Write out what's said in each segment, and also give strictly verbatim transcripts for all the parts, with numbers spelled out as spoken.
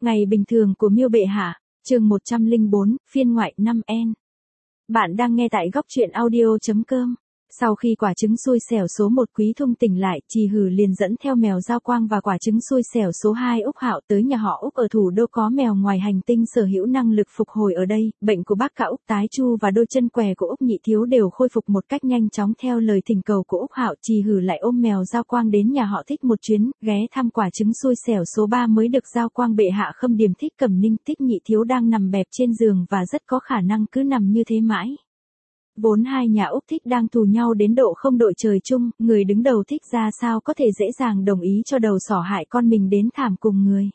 Ngày bình thường của Miêu Bệ Hạ, chương một trăm lẻ bốn, phiên ngoại năm N. Bạn đang nghe tại góc truyện audio.com. Sau khi quả trứng xui xẻo số một Quý Thung tỉnh lại, Trì Hử liền dẫn theo mèo Giao Quang và quả trứng xui xẻo số hai Úc Hạo tới nhà họ Úc ở thủ đô. Có mèo ngoài hành tinh sở hữu năng lực phục hồi ở đây, bệnh của bác cả Úc Tái Chu và đôi chân què của Úc Nhị Thiếu đều khôi phục một cách nhanh chóng theo lời thỉnh cầu của Úc Hạo. Trì Hử lại ôm mèo Giao Quang đến nhà họ Thích một chuyến, ghé thăm quả trứng xui xẻo số ba mới được Giao Quang bệ hạ khâm điểm. Thích Cẩm Ninh, Thích Nhị Thiếu đang nằm bẹp trên giường và rất có khả năng cứ nằm như thế mãi. Vốn hai nhà Úc Thích đang thù nhau đến độ không đội trời chung, người đứng đầu Thích ra sao có thể dễ dàng đồng ý cho đầu sỏ hại con mình đến thảm cùng người.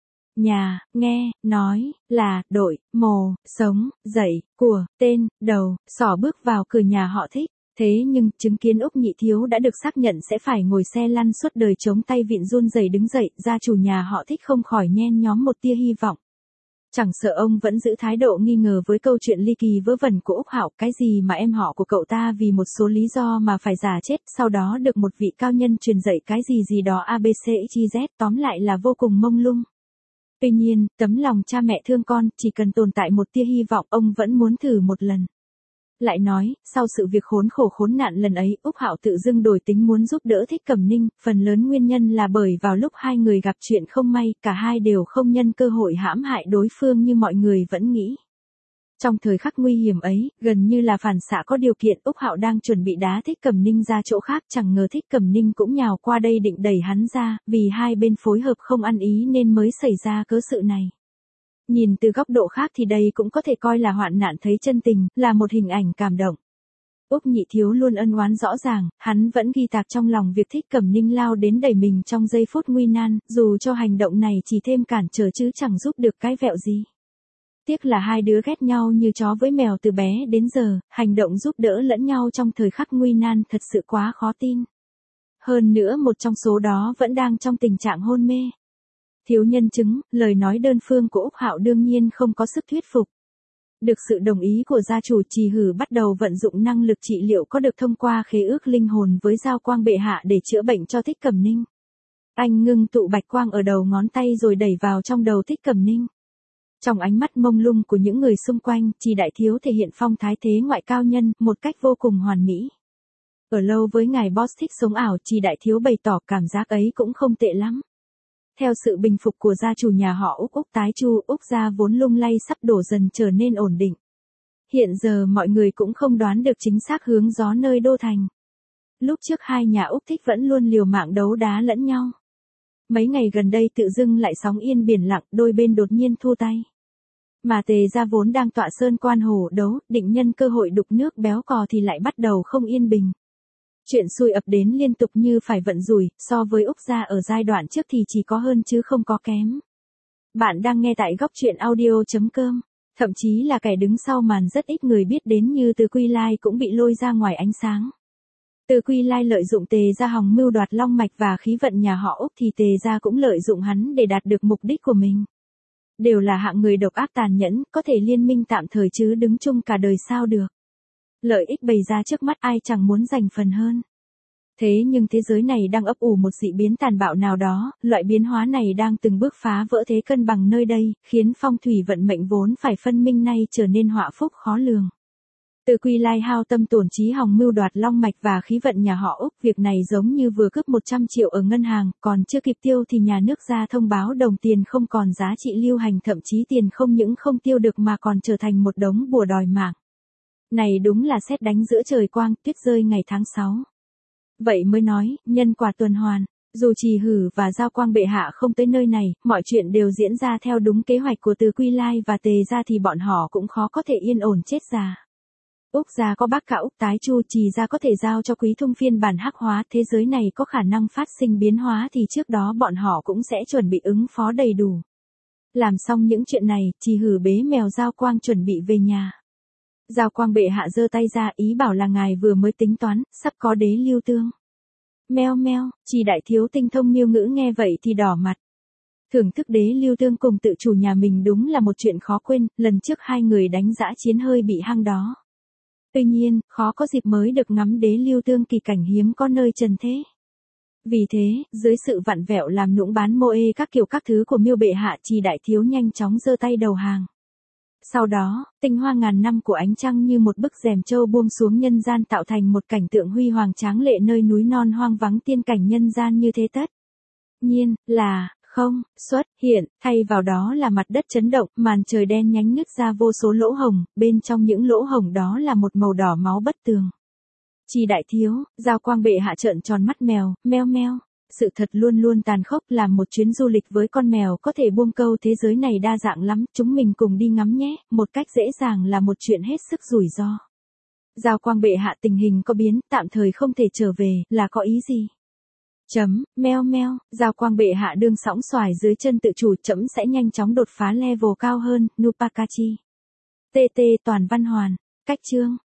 Nhà, nghe, nói, là, đội, mồ, sống, dậy, của, tên, đầu, sỏ bước vào cửa nhà họ Thích. Thế nhưng, chứng kiến Úc Nhị Thiếu đã được xác nhận sẽ phải ngồi xe lăn suốt đời chống tay vịn run rẩy đứng dậy, gia chủ nhà họ Thích không khỏi nhen nhóm một tia hy vọng. Chẳng sợ ông vẫn giữ thái độ nghi ngờ với câu chuyện ly kỳ vớ vẩn của Úc Hạo, cái gì mà em họ của cậu ta vì một số lý do mà phải giả chết, sau đó được một vị cao nhân truyền dạy cái gì gì đó a bê xê ích i dét, tóm lại là vô cùng mông lung. Tuy nhiên, tấm lòng cha mẹ thương con, chỉ cần tồn tại một tia hy vọng, ông vẫn muốn thử một lần. Lại nói, sau sự việc khốn khổ khốn nạn lần ấy, Úc Hạo tự dưng đổi tính muốn giúp đỡ Thích Cẩm Ninh, phần lớn nguyên nhân là bởi vào lúc hai người gặp chuyện không may, cả hai đều không nhân cơ hội hãm hại đối phương như mọi người vẫn nghĩ. Trong thời khắc nguy hiểm ấy, gần như là phản xạ có điều kiện, Úc Hạo đang chuẩn bị đá Thích Cẩm Ninh ra chỗ khác, chẳng ngờ Thích Cẩm Ninh cũng nhào qua đây định đẩy hắn ra, vì hai bên phối hợp không ăn ý nên mới xảy ra cớ sự này. Nhìn từ góc độ khác thì đây cũng có thể coi là hoạn nạn thấy chân tình, là một hình ảnh cảm động. Úc Nhị Thiếu luôn ân oán rõ ràng, hắn vẫn ghi tạc trong lòng việc Thích Cẩm Ninh lao đến đẩy mình trong giây phút nguy nan, dù cho hành động này chỉ thêm cản trở chứ chẳng giúp được cái vẹo gì. Tiếc là hai đứa ghét nhau như chó với mèo từ bé đến giờ, hành động giúp đỡ lẫn nhau trong thời khắc nguy nan thật sự quá khó tin. Hơn nữa một trong số đó vẫn đang trong tình trạng hôn mê. Thiếu nhân chứng, lời nói đơn phương của Úc Hạo đương nhiên không có sức thuyết phục. Được sự đồng ý của gia chủ, Trì Hử bắt đầu vận dụng năng lực trị liệu có được thông qua khế ước linh hồn với Giao Quang bệ hạ để chữa bệnh cho Thích Cẩm Ninh. Anh ngưng tụ bạch quang ở đầu ngón tay rồi đẩy vào trong đầu Thích Cẩm Ninh. Trong ánh mắt mông lung của những người xung quanh, Trì Đại Thiếu thể hiện phong thái thế ngoại cao nhân, một cách vô cùng hoàn mỹ. Ở lâu với ngài boss thích sống ảo, Trì Đại Thiếu bày tỏ cảm giác ấy cũng không tệ lắm. Theo sự bình phục của gia chủ nhà họ Úc Úc Tái Chu, Úc gia vốn lung lay sắp đổ dần trở nên ổn định. Hiện giờ mọi người cũng không đoán được chính xác hướng gió nơi đô thành. Lúc trước hai nhà Úc Thích vẫn luôn liều mạng đấu đá lẫn nhau. Mấy ngày gần đây tự dưng lại sóng yên biển lặng, đôi bên đột nhiên thua tay. Mà Tề gia vốn đang tọa sơn quan hồ đấu, định nhân cơ hội đục nước béo cò thì lại bắt đầu không yên bình. Chuyện xui ập đến liên tục như phải vận rủi, so với Úc gia ở giai đoạn trước thì chỉ có hơn chứ không có kém. Bạn đang nghe tại góc truyện audio.com. Thậm chí là kẻ đứng sau màn rất ít người biết đến như Từ Quy Lai cũng bị lôi ra ngoài ánh sáng. Từ Quy Lai lợi dụng Tề gia hòng mưu đoạt long mạch và khí vận nhà họ Úc thì Tề gia cũng lợi dụng hắn để đạt được mục đích của mình. Đều là hạng người độc ác tàn nhẫn, có thể liên minh tạm thời chứ đứng chung cả đời sao được. Lợi ích bày ra trước mắt ai chẳng muốn giành phần hơn. Thế nhưng thế giới này đang ấp ủ một dị biến tàn bạo nào đó, loại biến hóa này đang từng bước phá vỡ thế cân bằng nơi đây, khiến phong thủy vận mệnh vốn phải phân minh nay trở nên họa phúc khó lường. Từ Quy Lai hao tâm tổn trí hòng mưu đoạt long mạch và khí vận nhà họ Úc, việc này giống như vừa cướp một trăm triệu ở ngân hàng, còn chưa kịp tiêu thì nhà nước ra thông báo đồng tiền không còn giá trị lưu hành, thậm chí tiền không những không tiêu được mà còn trở thành một đống bùa đòi mạng. Này đúng là sét đánh giữa trời quang, tuyết rơi ngày tháng sáu. Vậy mới nói, nhân quả tuần hoàn, dù Trì Hử và Giao Quang bệ hạ không tới nơi này, mọi chuyện đều diễn ra theo đúng kế hoạch của Từ Quy Lai và Tề gia thì bọn họ cũng khó có thể yên ổn chết già. Úc gia có bác cả Úc Tái Chu, Trì gia có thể giao cho Quý Thung phiên bản hắc hóa, thế giới này có khả năng phát sinh biến hóa thì trước đó bọn họ cũng sẽ chuẩn bị ứng phó đầy đủ. Làm xong những chuyện này, Trì Hử bế mèo Giao Quang chuẩn bị về nhà. Giao Quang bệ hạ giơ tay ra ý bảo là ngài vừa mới tính toán, sắp có đế lưu tương. Meo meo, Trì Đại Thiếu tinh thông miêu ngữ nghe vậy thì đỏ mặt. Thưởng thức đế lưu tương cùng tự chủ nhà mình đúng là một chuyện khó quên, lần trước hai người đánh dã chiến hơi bị hăng đó. Tuy nhiên, khó có dịp mới được ngắm đế lưu tương kỳ cảnh hiếm có nơi trần thế. Vì thế, dưới sự vặn vẹo làm nũng bán mô ê các kiểu các thứ của Miêu bệ hạ, Trì đại thiếu nhanh chóng giơ tay đầu hàng. Sau đó, tinh hoa ngàn năm của ánh trăng như một bức rèm châu buông xuống nhân gian, tạo thành một cảnh tượng huy hoàng tráng lệ nơi núi non hoang vắng, tiên cảnh nhân gian như thế tất nhiên là không xuất hiện, thay vào đó là mặt đất chấn động, màn trời đen nhánh nứt ra vô số lỗ hổng, bên trong những lỗ hổng đó là một màu đỏ máu bất tường. Trì đại thiếu, Giao Quang bệ hạ trợn tròn mắt mèo, meo meo. Sự thật luôn luôn tàn khốc, làm một chuyến du lịch với con mèo có thể buông câu thế giới này đa dạng lắm, chúng mình cùng đi ngắm nhé, một cách dễ dàng là một chuyện hết sức rủi ro. Giao Quang bệ hạ, tình hình có biến, tạm thời không thể trở về, là có ý gì? Chấm, meo meo, Giao Quang bệ hạ đương sóng xoài dưới chân tự chủ, chấm sẽ nhanh chóng đột phá level cao hơn, Nupakachi. tê tê toàn văn hoàn, cách chương.